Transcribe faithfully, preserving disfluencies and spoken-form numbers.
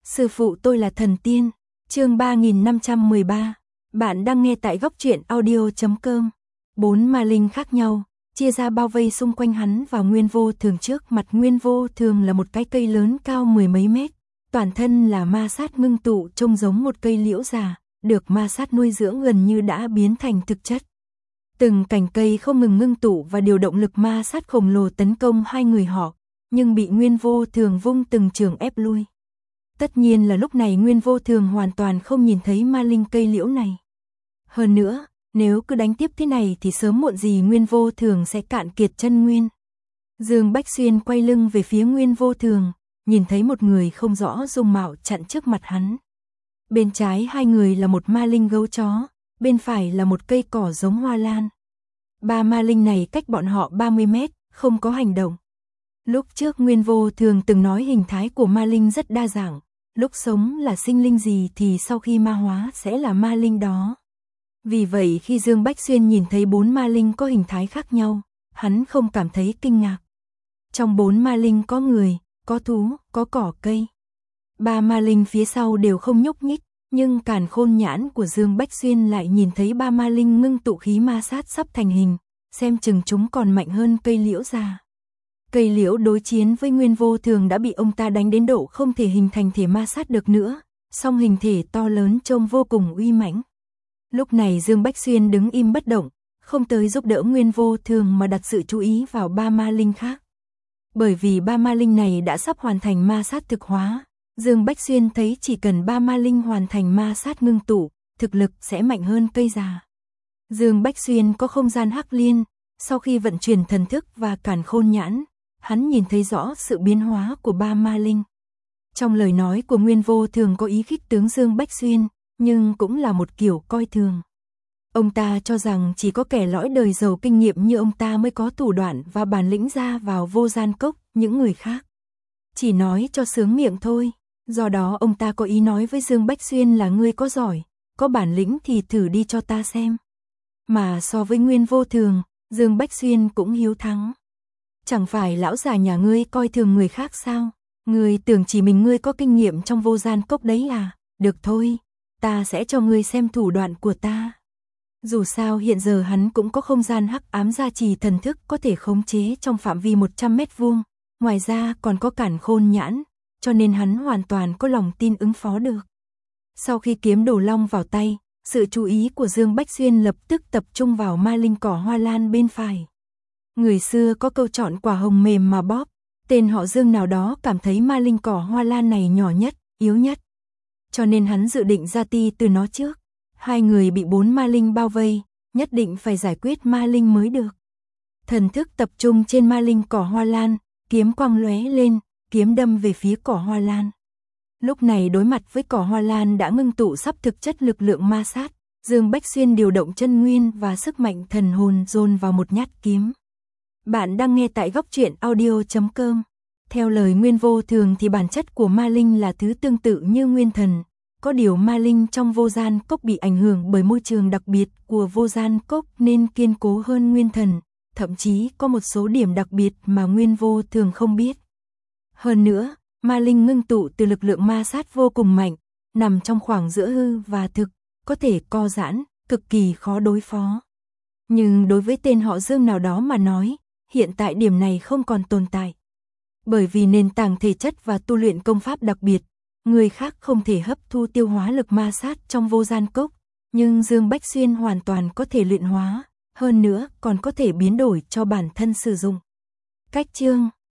Sư phụ tôi là thần tiên. Chương ba nghìn năm trăm mười ba. Bạn đang nghe tại góc truyện audio chấm com. Bốn ma linh khác nhau, chia ra bao vây xung quanh hắn và Nguyên Vô Thường. Trước mặt Nguyên Vô Thường là một cái cây lớn cao mười mấy mét, toàn thân là ma sát ngưng tụ, trông giống một cây liễu già, được ma sát nuôi dưỡng gần như đã biến thành thực chất. Từng cành cây không ngừng ngưng tụ và điều động lực ma sát khổng lồ tấn công hai người họ, nhưng bị Nguyên Vô Thường vung từng trường ép lui. Tất nhiên là lúc này Nguyên Vô Thường hoàn toàn không nhìn thấy ma linh cây liễu này. Hơn nữa, nếu cứ đánh tiếp thế này thì sớm muộn gì Nguyên Vô Thường sẽ cạn kiệt chân nguyên. Dương Bách Xuyên quay lưng về phía Nguyên Vô Thường, nhìn thấy một người không rõ dung mạo chặn trước mặt hắn. Bên trái hai người là một ma linh gấu chó, bên phải là một cây cỏ giống hoa lan. Ba ma linh này cách bọn họ ba mươi mét, không có hành động. Lúc trước Nguyên Vô Thường từng nói hình thái của ma linh rất đa dạng, lúc sống là sinh linh gì thì sau khi ma hóa sẽ là ma linh đó. Vì vậy khi Dương Bách Xuyên nhìn thấy bốn ma linh có hình thái khác nhau, hắn không cảm thấy kinh ngạc. Trong bốn ma linh có người, có thú, có cỏ cây. Ba ma linh phía sau đều không nhúc nhích, nhưng càn khôn nhãn của Dương Bách Xuyên lại nhìn thấy ba ma linh ngưng tụ khí ma sát sắp thành hình, xem chừng chúng còn mạnh hơn cây liễu già. Cây liễu đối chiến với Nguyên Vô Thường đã bị ông ta đánh đến độ không thể hình thành thể ma sát được nữa, song hình thể to lớn trông vô cùng uy mãnh. Lúc này Dương Bách Xuyên đứng im bất động, không tới giúp đỡ Nguyên Vô Thường mà đặt sự chú ý vào ba ma linh khác. Bởi vì ba ma linh này đã sắp hoàn thành ma sát thực hóa, Dương Bách Xuyên thấy chỉ cần ba ma linh hoàn thành ma sát ngưng tụ, thực lực sẽ mạnh hơn cây già. Dương Bách Xuyên có không gian hắc liên, sau khi vận chuyển thần thức và càn khôn nhãn, hắn nhìn thấy rõ sự biến hóa của ba ma linh. Trong lời nói của Nguyên Vô Thường có ý khích tướng Dương Bách Xuyên, nhưng cũng là một kiểu coi thường. Ông ta cho rằng chỉ có kẻ lõi đời giàu kinh nghiệm như ông ta mới có thủ đoạn và bản lĩnh ra vào vô gian cốc, những người khác chỉ nói cho sướng miệng thôi. Do đó ông ta có ý nói với Dương Bách Xuyên là ngươi có giỏi, có bản lĩnh thì thử đi cho ta xem. Mà so với Nguyên Vô Thường, Dương Bách Xuyên cũng hiếu thắng. Chẳng phải lão già nhà ngươi coi thường người khác sao? Ngươi tưởng chỉ mình ngươi có kinh nghiệm trong vô gian cốc đấy à? Được thôi, ta sẽ cho ngươi xem thủ đoạn của ta. Dù sao hiện giờ hắn cũng có không gian hắc ám gia trì thần thức có thể khống chế trong phạm vi một trăm mét vuông, ngoài ra còn có càn khôn nhãn, cho nên hắn hoàn toàn có lòng tin ứng phó được. Sau khi kiếm đồ long vào tay, sự chú ý của Dương Bách Xuyên lập tức tập trung vào ma linh cỏ hoa lan bên phải. Người xưa có câu chọn quả hồng mềm mà bóp, tên họ Dương nào đó cảm thấy ma linh cỏ hoa lan này nhỏ nhất, yếu nhất. Cho nên hắn dự định ra ti từ nó trước. Hai người bị bốn ma linh bao vây, nhất định phải giải quyết ma linh mới được. Thần thức tập trung trên ma linh cỏ hoa lan, kiếm quang lóe lên, kiếm đâm về phía cỏ hoa lan. Lúc này đối mặt với cỏ hoa lan đã ngưng tụ sắp thực chất lực lượng ma sát, Dương Bách Xuyên điều động chân nguyên và sức mạnh thần hồn dồn vào một nhát kiếm. Bạn đang nghe tại góc truyện audio chấm com. Theo lời Nguyên Vô Thường thì bản chất của ma linh là thứ tương tự như nguyên thần. Có điều ma linh trong vô gian cốc bị ảnh hưởng bởi môi trường đặc biệt của vô gian cốc nên kiên cố hơn nguyên thần, thậm chí có một số điểm đặc biệt mà Nguyên Vô Thường không biết. Hơn nữa, ma linh ngưng tụ từ lực lượng ma sát vô cùng mạnh, nằm trong khoảng giữa hư và thực, có thể co giãn, cực kỳ khó đối phó. Nhưng đối với tên họ Dương nào đó mà nói, hiện tại điểm này không còn tồn tại. Bởi vì nền tảng thể chất và tu luyện công pháp đặc biệt, người khác không thể hấp thu tiêu hóa lực ma sát trong vô gian cốc, nhưng Dương Bách Xuyên hoàn toàn có thể luyện hóa, hơn nữa còn có thể biến đổi cho bản thân sử dụng. Cách chương